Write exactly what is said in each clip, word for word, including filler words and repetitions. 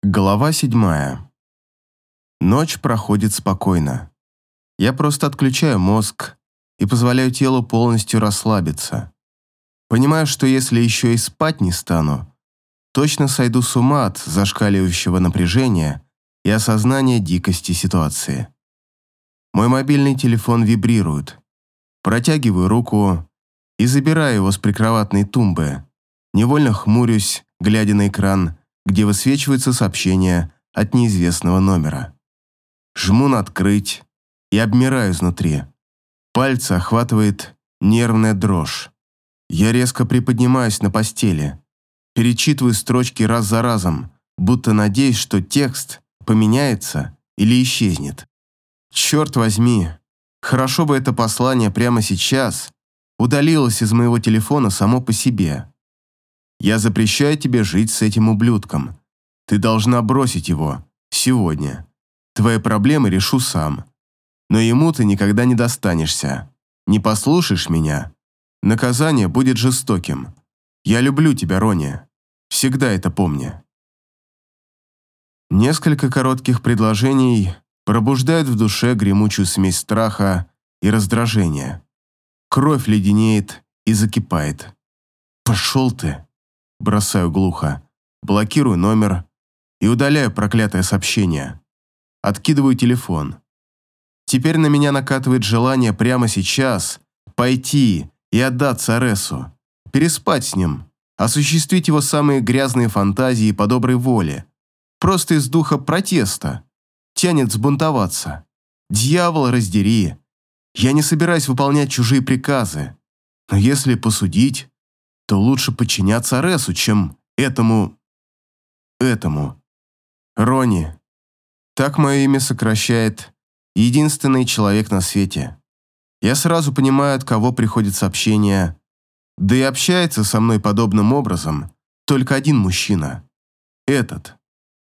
Глава седьмая. Ночь проходит спокойно. Я просто отключаю мозг и позволяю телу полностью расслабиться. Понимаю, что если еще и спать не стану, точно сойду с ума от зашкаливающего напряжения и осознания дикости ситуации. Мой мобильный телефон вибрирует. Протягиваю руку и забираю его с прикроватной тумбы. Невольно хмурюсь, глядя на экран, где высвечивается сообщение от неизвестного номера. Жму на «Открыть» и обмираю изнутри. Пальцы охватывает нервная дрожь. Я резко приподнимаюсь на постели, перечитываю строчки раз за разом, будто надеюсь, что текст поменяется или исчезнет. Черт возьми, хорошо бы это послание прямо сейчас удалилось из моего телефона само по себе. Я запрещаю тебе жить с этим ублюдком. Ты должна бросить его. Сегодня. Твои проблемы решу сам. Но ему ты никогда не достанешься. Не послушаешь меня? Наказание будет жестоким. Я люблю тебя, Рони. Всегда это помни. Несколько коротких предложений пробуждают в душе гремучую смесь страха и раздражения. Кровь леденеет и закипает. Пошел ты. Бросаю глухо, блокирую номер и удаляю проклятое сообщение. Откидываю телефон. Теперь на меня накатывает желание прямо сейчас пойти и отдаться Аресу, переспать с ним, осуществить его самые грязные фантазии по доброй воле. Просто из духа протеста. Тянет взбунтоваться. Дьявол, раздери. Я не собираюсь выполнять чужие приказы. Но если посудить, то лучше подчиняться Аресу, чем этому... этому. Рони. Так мое имя сокращает единственный человек на свете. Я сразу понимаю, от кого приходит сообщение. Да и общается со мной подобным образом только один мужчина. Этот.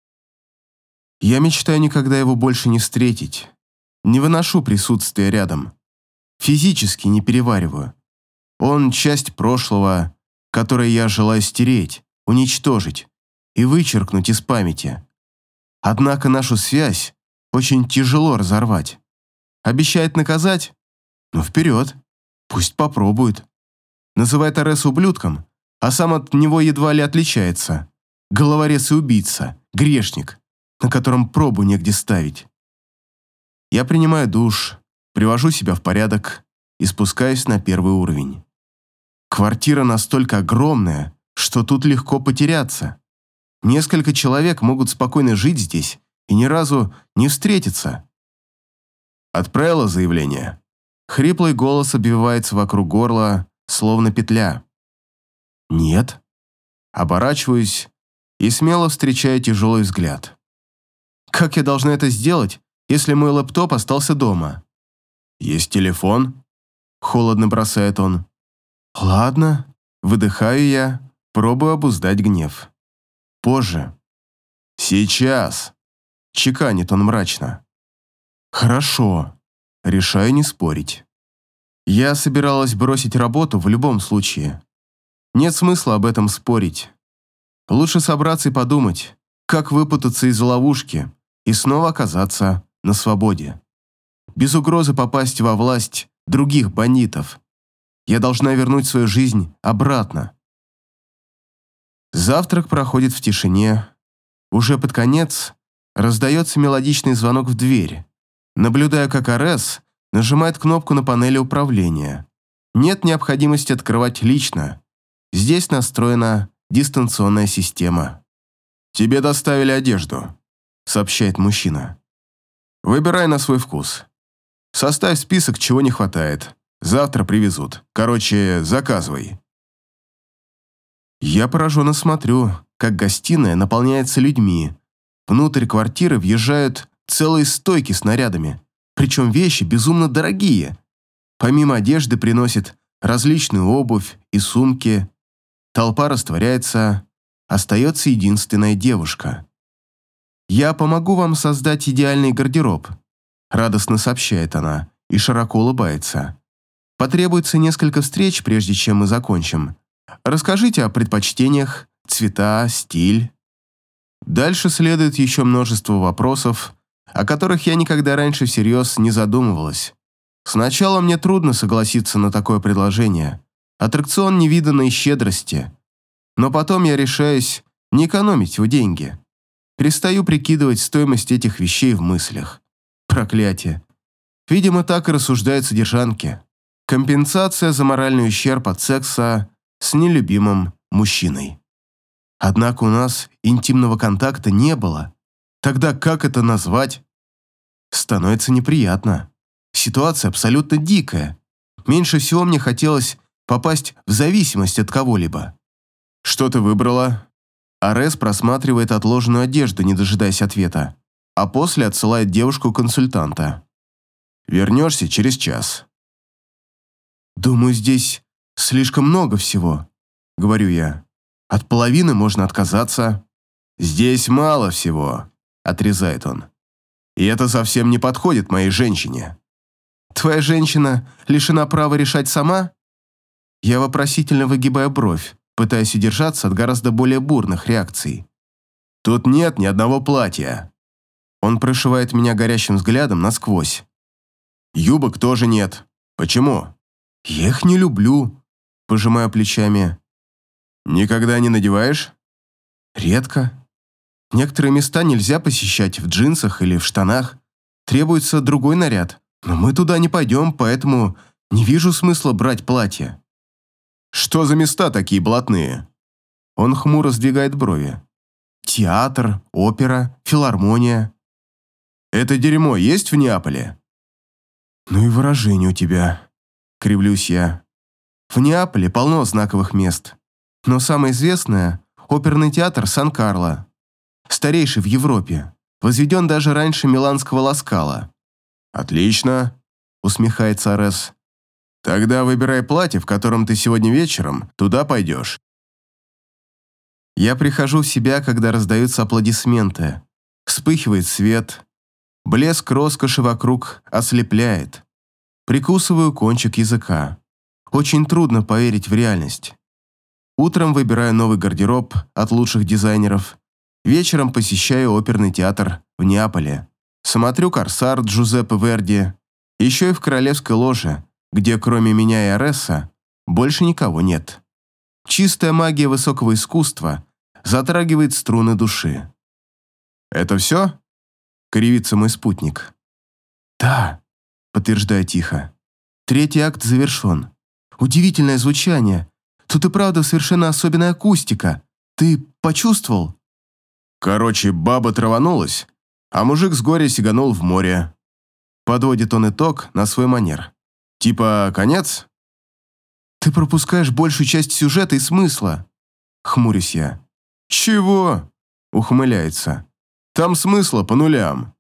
Я мечтаю никогда его больше не встретить. Не выношу присутствия рядом. Физически не перевариваю. Он часть прошлого, которое я желаю стереть, уничтожить и вычеркнуть из памяти. Однако нашу связь очень тяжело разорвать. Обещает наказать? Ну вперед, пусть попробует. Называет Аресу ублюдком, а сам от него едва ли отличается. Головорез и убийца, грешник, на котором пробу негде ставить. Я принимаю душ, привожу себя в порядок и спускаюсь на первый уровень. Квартира настолько огромная, что тут легко потеряться. Несколько человек могут спокойно жить здесь и ни разу не встретиться. Отправила заявление. Хриплый голос обвивается вокруг горла, словно петля. Нет. Оборачиваюсь и смело встречаю тяжелый взгляд. Как я должна это сделать, если мой лэптоп остался дома? Есть телефон? Холодно бросает он. Ладно, выдыхаю я, пробую обуздать гнев. Позже. Сейчас. Чеканит он мрачно. Хорошо. Решаю не спорить. Я собиралась бросить работу в любом случае. Нет смысла об этом спорить. Лучше собраться и подумать, как выпутаться из ловушки и снова оказаться на свободе. Без угрозы попасть во власть других бандитов. Я должна вернуть свою жизнь обратно. Завтрак проходит в тишине. Уже под конец раздается мелодичный звонок в дверь. Наблюдаю, как Арес нажимает кнопку на панели управления. Нет необходимости открывать лично. Здесь настроена дистанционная система. «Тебе доставили одежду», — сообщает мужчина. «Выбирай на свой вкус. Составь список, чего не хватает. Завтра привезут. Короче, заказывай». Я пораженно смотрю, как гостиная наполняется людьми. Внутрь квартиры въезжают целые стойки с нарядами, причем вещи безумно дорогие. Помимо одежды приносят различную обувь и сумки. Толпа растворяется, остается единственная девушка. «Я помогу вам создать идеальный гардероб», — радостно сообщает она и широко улыбается. «Потребуется несколько встреч, прежде чем мы закончим. Расскажите о предпочтениях, цвета, стиль». Дальше следует еще множество вопросов, о которых я никогда раньше всерьез не задумывалась. Сначала мне трудно согласиться на такое предложение. Аттракцион невиданной щедрости. Но потом я решаюсь не экономить его деньги. Перестаю прикидывать стоимость этих вещей в мыслях. Проклятие. Видимо, так и рассуждают содержанки. Компенсация за моральный ущерб от секса с нелюбимым мужчиной. Однако у нас интимного контакта не было. Тогда как это назвать? Становится неприятно. Ситуация абсолютно дикая. Меньше всего мне хотелось попасть в зависимость от кого-либо. «Что ты выбрала?» Арес просматривает отложенную одежду, не дожидаясь ответа, а после отсылает девушку-консультанта. «Вернешься через час». «Думаю, здесь слишком много всего», — говорю я. «От половины можно отказаться». «Здесь мало всего», — отрезает он. «И это совсем не подходит моей женщине». «Твоя женщина лишена права решать сама?» Я вопросительно выгибаю бровь, пытаясь удержаться от гораздо более бурных реакций. «Тут нет ни одного платья». Он прошивает меня горящим взглядом насквозь. «Юбок тоже нет. Почему?» «Я их не люблю», – пожимаю плечами. «Никогда не надеваешь?» «Редко. Некоторые места нельзя посещать в джинсах или в штанах. Требуется другой наряд. Но мы туда не пойдем, поэтому не вижу смысла брать платье». «Что за места такие блатные?» Он хмуро сдвигает брови. «Театр, опера, филармония». «Это дерьмо есть в Неаполе?» «Ну и выражение у тебя», — кривлюсь я. «В Неаполе полно знаковых мест. Но самое известное — оперный театр Сан-Карло. Старейший в Европе. Возведен даже раньше миланского Ла Скала». «Отлично», — усмехается Арес. «Тогда выбирай платье, в котором ты сегодня вечером туда пойдешь». Я прихожу в себя, когда раздаются аплодисменты. Вспыхивает свет. Блеск роскоши вокруг ослепляет. Прикусываю кончик языка. Очень трудно поверить в реальность. Утром выбираю новый гардероб от лучших дизайнеров. Вечером посещаю оперный театр в Неаполе. Смотрю «Корсар» Джузеппе Верди. Еще и в королевской ложе, где кроме меня и Ареса больше никого нет. Чистая магия высокого искусства затрагивает струны души. «Это все?» — кривится мой спутник. «Да», — подтверждаю тихо. «Третий акт завершен. Удивительное звучание. Тут и правда совершенно особенная акустика. Ты почувствовал?» «Короче, баба траванулась, а мужик с горя сиганул в море». Подводит он итог на свой манер. «Типа конец?» «Ты пропускаешь большую часть сюжета и смысла», — хмурюсь я. «Чего?» — ухмыляется. «Там смысла по нулям».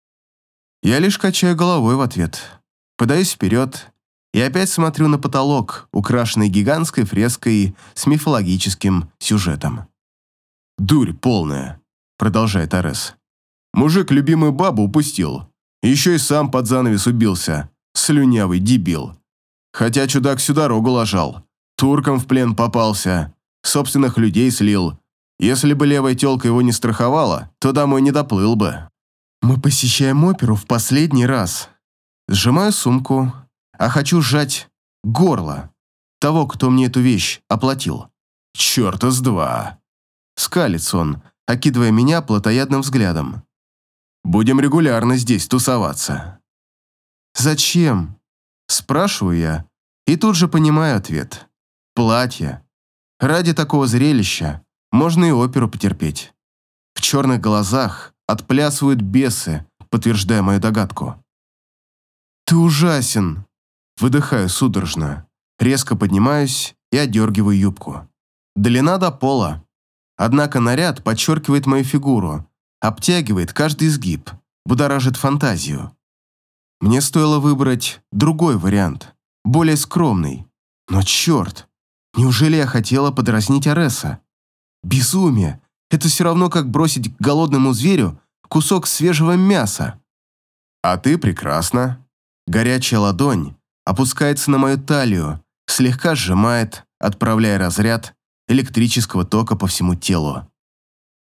Я лишь качаю головой в ответ, подаюсь вперед и опять смотрю на потолок, украшенный гигантской фреской с мифологическим сюжетом. «Дурь полная», — продолжает Арес. «Мужик любимую бабу упустил, еще и сам под занавес убился, слюнявый дебил. Хотя чудак всю дорогу лажал, туркам в плен попался, собственных людей слил. Если бы левая тёлка его не страховала, то домой не доплыл бы». Мы посещаем оперу в последний раз. Сжимаю сумку, а хочу сжать горло того, кто мне эту вещь оплатил. «Чёрта с два!» Скалится он, окидывая меня плотоядным взглядом. «Будем регулярно здесь тусоваться». «Зачем?» Спрашиваю я, и тут же понимаю ответ. Платье. Ради такого зрелища можно и оперу потерпеть. В черных глазах отплясывают бесы, подтверждая мою догадку. «Ты ужасен!» Выдыхаю судорожно, резко поднимаюсь и отдергиваю юбку. Длина до пола. Однако наряд подчеркивает мою фигуру, обтягивает каждый изгиб, будоражит фантазию. Мне стоило выбрать другой вариант, более скромный. Но черт, неужели я хотела подразнить Ареса? Безумие! Это все равно, как бросить голодному зверю кусок свежего мяса. А ты прекрасна. Горячая ладонь опускается на мою талию, слегка сжимает, отправляя разряд электрического тока по всему телу.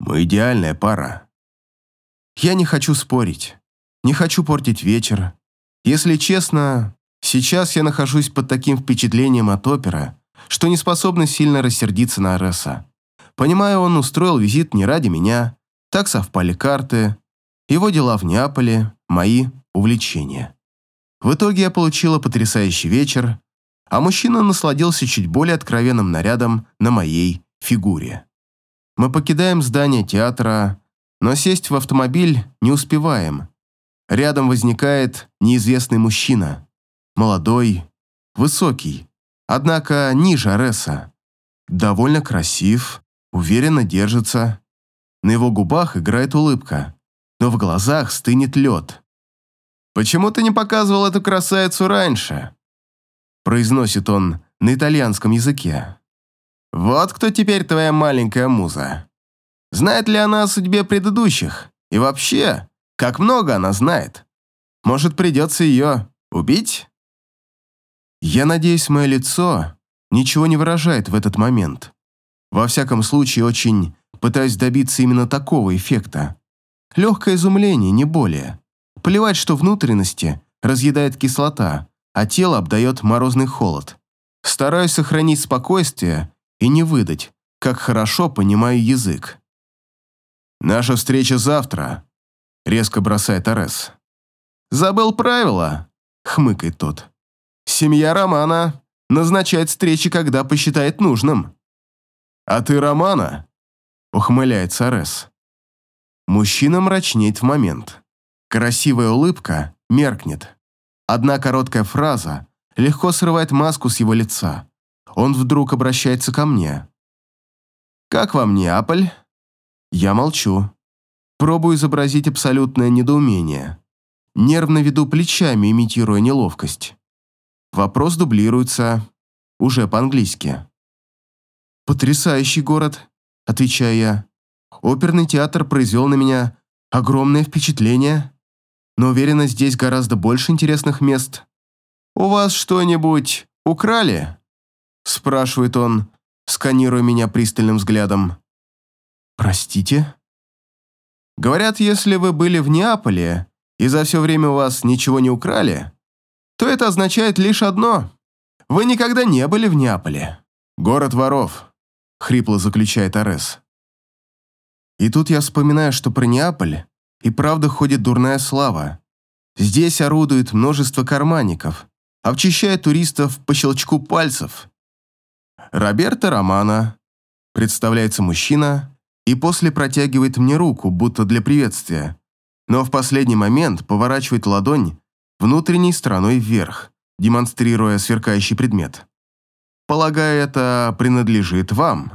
Мы идеальная пара. Я не хочу спорить. Не хочу портить вечер. Если честно, сейчас я нахожусь под таким впечатлением от опера, что не способна сильно рассердиться на Ареса. Понимаю, он устроил визит не ради меня, так совпали карты, его дела в Неаполе, мои увлечения. В итоге я получила потрясающий вечер, а мужчина насладился чуть более откровенным нарядом на моей фигуре. Мы покидаем здание театра, но сесть в автомобиль не успеваем. Рядом возникает неизвестный мужчина. Молодой, высокий, однако ниже Ареса. Довольно красив, уверенно держится. На его губах играет улыбка, но в глазах стынет лед. «Почему ты не показывал эту красавицу раньше?» произносит он на итальянском языке. «Вот кто теперь твоя маленькая муза. Знает ли она о судьбе предыдущих? И вообще, как много она знает? Может, придется ее убить?» Я надеюсь, мое лицо ничего не выражает в этот момент. Во всяком случае, очень пытаюсь добиться именно такого эффекта. Легкое изумление, не более. Плевать, что внутренности разъедает кислота, а тело обдает морозный холод. Стараюсь сохранить спокойствие и не выдать, как хорошо понимаю язык. «Наша встреча завтра», — резко бросает Арес. «Забыл правила», — хмыкает тот. «Семья Романа назначает встречи, когда посчитает нужным». «А ты Романа?» — ухмыляется Арес. Мужчина мрачнеет в момент. Красивая улыбка меркнет. Одна короткая фраза легко срывает маску с его лица. Он вдруг обращается ко мне. «Как вам Неаполь?» Я молчу. Пробую изобразить абсолютное недоумение. Нервно веду плечами, имитируя неловкость. Вопрос дублируется уже по-английски. «Потрясающий город», — отвечаю я. «Оперный театр произвел на меня огромное впечатление, но уверена, здесь гораздо больше интересных мест». «У вас что-нибудь украли?» — спрашивает он, сканируя меня пристальным взглядом. «Простите?» «Говорят, если вы были в Неаполе и за все время у вас ничего не украли, то это означает лишь одно. Вы никогда не были в Неаполе. Город воров», — хрипло заключает Арес. И тут я вспоминаю, что про Неаполь и правда ходит дурная слава. Здесь орудует множество карманников, обчищая туристов по щелчку пальцев. «Роберто Романо», — представляется мужчина и после протягивает мне руку, будто для приветствия, но в последний момент поворачивает ладонь внутренней стороной вверх, демонстрируя сверкающий предмет. «Полагаю, это принадлежит вам».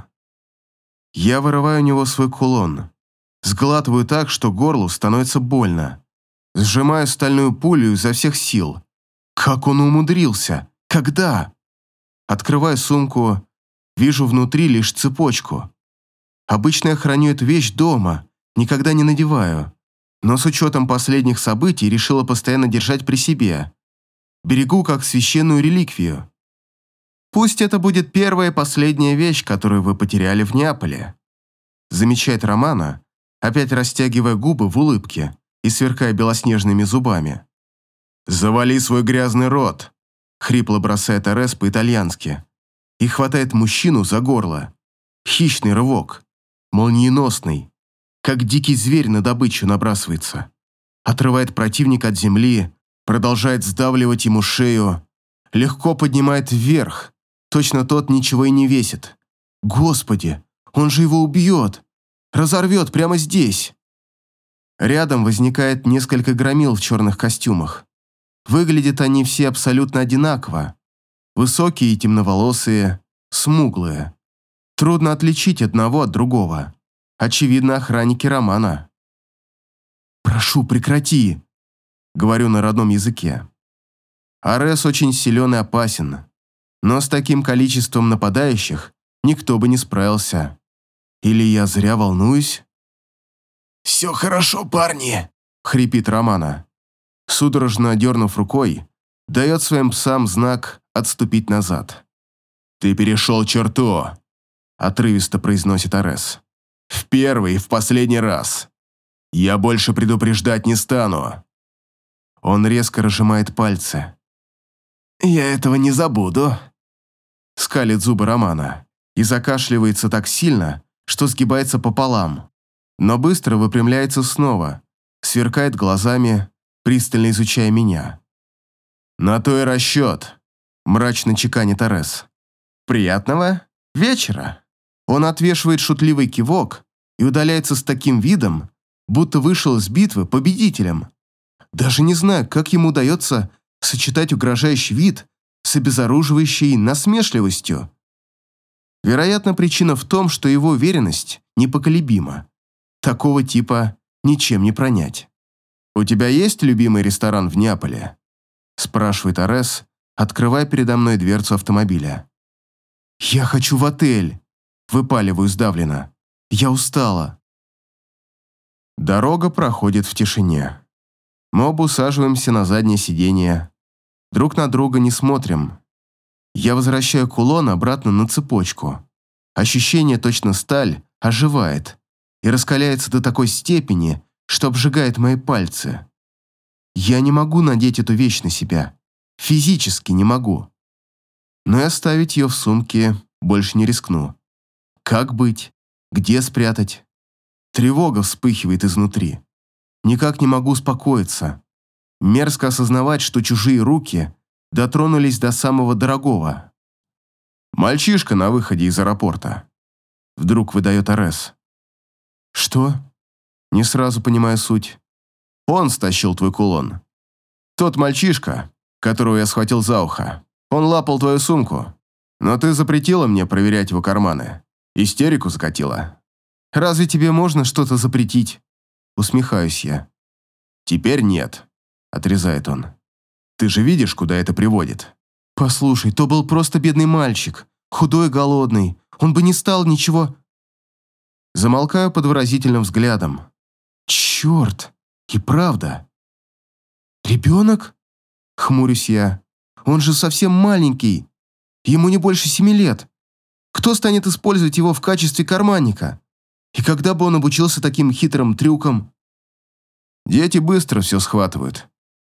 Я вырываю у него свой кулон, сглатываю так, что горлу становится больно, сжимаю стальную пулю изо всех сил. Как он умудрился? Когда? Открываю сумку, вижу внутри лишь цепочку. Обычно я храню эту вещь дома, никогда не надеваю, но с учетом последних событий решила постоянно держать при себе. Берегу как священную реликвию. «Пусть это будет первая и последняя вещь, которую вы потеряли в Неаполе», замечает Романо, опять растягивая губы в улыбке и сверкая белоснежными зубами. «Завали свой грязный рот», хрипло бросает Арес по-итальянски и хватает мужчину за горло. Хищный рывок, молниеносный, как дикий зверь на добычу набрасывается. Отрывает противника от земли, продолжает сдавливать ему шею, легко поднимает вверх. Точно тот ничего и не весит. Господи, он же его убьет. Разорвет прямо здесь. Рядом возникает несколько громил в черных костюмах. Выглядят они все абсолютно одинаково. Высокие и темноволосые, смуглые. Трудно отличить одного от другого. Очевидно, охранники Романа. «Прошу, прекрати», — говорю на родном языке. Арес очень силен и опасен. Но с таким количеством нападающих никто бы не справился. Или я зря волнуюсь? «Все хорошо, парни!» — хрипит Романо. Судорожно дернув рукой, дает своим псам знак отступить назад. «Ты перешел черту!» — отрывисто произносит Арес. В первый и в последний раз. Я больше предупреждать не стану». Он резко разжимает пальцы. «Я этого не забуду», — скалит зубы Романа и закашливается так сильно, что сгибается пополам, но быстро выпрямляется снова, сверкает глазами, пристально изучая меня. «На то и расчет», — мрачно чеканит Арес. «Приятного вечера». Он отвешивает шутливый кивок и удаляется с таким видом, будто вышел из битвы победителем. Даже не знаю, как ему удается сочетать угрожающий вид с обезоруживающей насмешливостью. Вероятно, причина в том, что его уверенность непоколебима. Такого типа ничем не пронять. «У тебя есть любимый ресторан в Неаполе?» – спрашивает Арес, открывая передо мной дверцу автомобиля. «Я хочу в отель», – выпаливаю сдавленно. «Я устала». Дорога проходит в тишине. Мы оба усаживаемся на заднее сиденье. Друг на друга не смотрим. Я возвращаю кулон обратно на цепочку. Ощущение, точно сталь, оживает и раскаляется до такой степени, что обжигает мои пальцы. Я не могу надеть эту вещь на себя. Физически не могу. Но и оставить ее в сумке больше не рискну. Как быть? Где спрятать? Тревога вспыхивает изнутри. Никак не могу успокоиться. Мерзко осознавать, что чужие руки дотронулись до самого дорогого. «Мальчишка на выходе из аэропорта», — вдруг выдает Арес. «Что?» Не сразу понимаю суть. «Он стащил твой кулон. Тот мальчишка, которого я схватил за ухо. Он лапал твою сумку, но ты запретила мне проверять его карманы. Истерику закатила». «Разве тебе можно что-то запретить?» Усмехаюсь я. «Теперь нет», — отрезает он. «Ты же видишь, куда это приводит?» «Послушай, то был просто бедный мальчик, худой и голодный. Он бы не стал ничего...» Замолкаю под выразительным взглядом. «Черт! И правда!» «Ребенок?» — хмурюсь я. «Он же совсем маленький. Ему не больше семи лет. Кто станет использовать его в качестве карманника? И когда бы он обучился таким хитрым трюкам?» «Дети быстро все схватывают».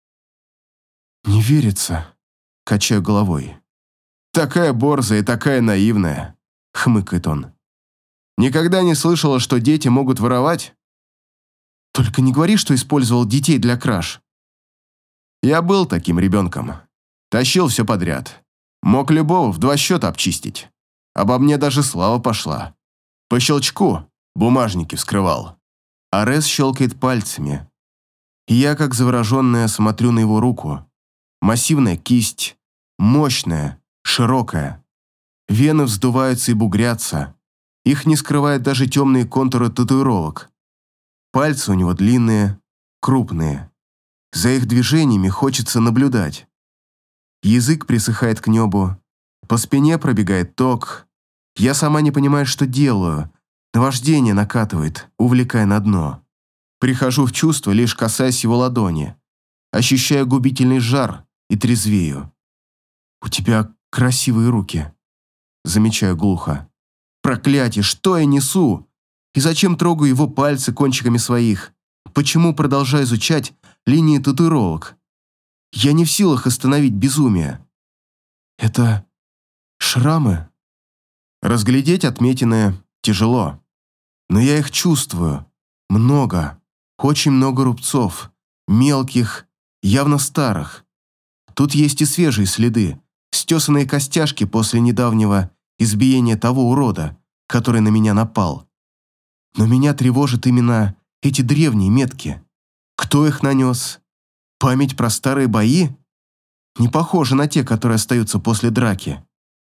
«Не верится», — качаю головой. «Такая борзая и такая наивная», — хмыкает он. «Никогда не слышала, что дети могут воровать?» «Только не говори, что использовал детей для краж». «Я был таким ребенком. Тащил все подряд. Мог любого в два счета обчистить. Обо мне даже слава пошла. По щелчку бумажники вскрывал». Арес щелкает пальцами. И я, как завороженная, смотрю на его руку. Массивная кисть, мощная, широкая. Вены вздуваются и бугрятся. Их не скрывают даже темные контуры татуировок. Пальцы у него длинные, крупные. За их движениями хочется наблюдать. Язык присыхает к небу. По спине пробегает ток. Я сама не понимаю, что делаю. Наваждение накатывает, увлекая на дно. Прихожу в чувство, лишь касаясь его ладони. Ощущаю губительный жар и трезвею. «У тебя красивые руки», — замечаю глухо. «Проклятие, что я несу? И зачем трогаю его пальцы кончиками своих? Почему продолжаю изучать линии татуировок? Я не в силах остановить безумие. Это шрамы?» Разглядеть отметины тяжело, но я их чувствую. Много, очень много рубцов, мелких, явно старых. Тут есть и свежие следы, стесанные костяшки после недавнего избиения того урода, который на меня напал. Но меня тревожат именно эти древние метки. Кто их нанес? Память про старые бои? Не похоже на те, которые остаются после драки.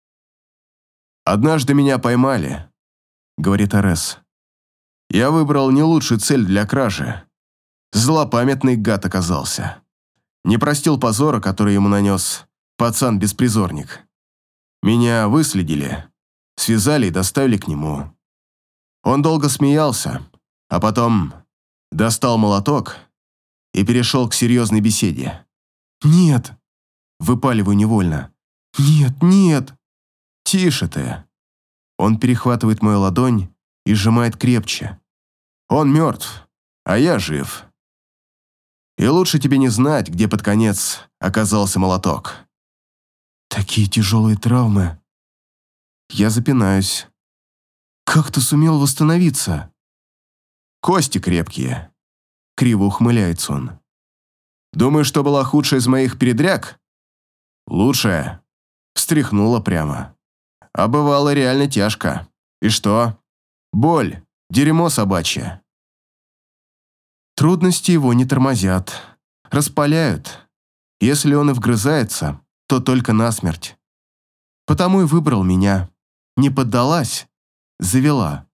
«Однажды меня поймали», — говорит Арес. «Я выбрал не лучшую цель для кражи. Злопамятный гад оказался. Не простил позора, который ему нанес пацан-беспризорник. Меня выследили, связали и доставили к нему. Он долго смеялся, а потом достал молоток и перешел к серьезной беседе. «Нет!» – выпаливаю невольно. «Нет, нет!» «Тише ты!» Он перехватывает мою ладонь и сжимает крепче. Он мертв, а я жив. И лучше тебе не знать, где под конец оказался молоток. Такие тяжелые травмы. Я запинаюсь. Как ты сумел восстановиться? Кости крепкие. Криво ухмыляется он. Думаешь, что была худшая из моих передряг? Лучшая. Встряхнула прямо. А бывало реально тяжко. И что? Боль. Дерьмо собачье. Трудности его не тормозят. Распаляют. Если он и вгрызается, то только насмерть. Потому и выбрал меня. Не поддалась. Завела.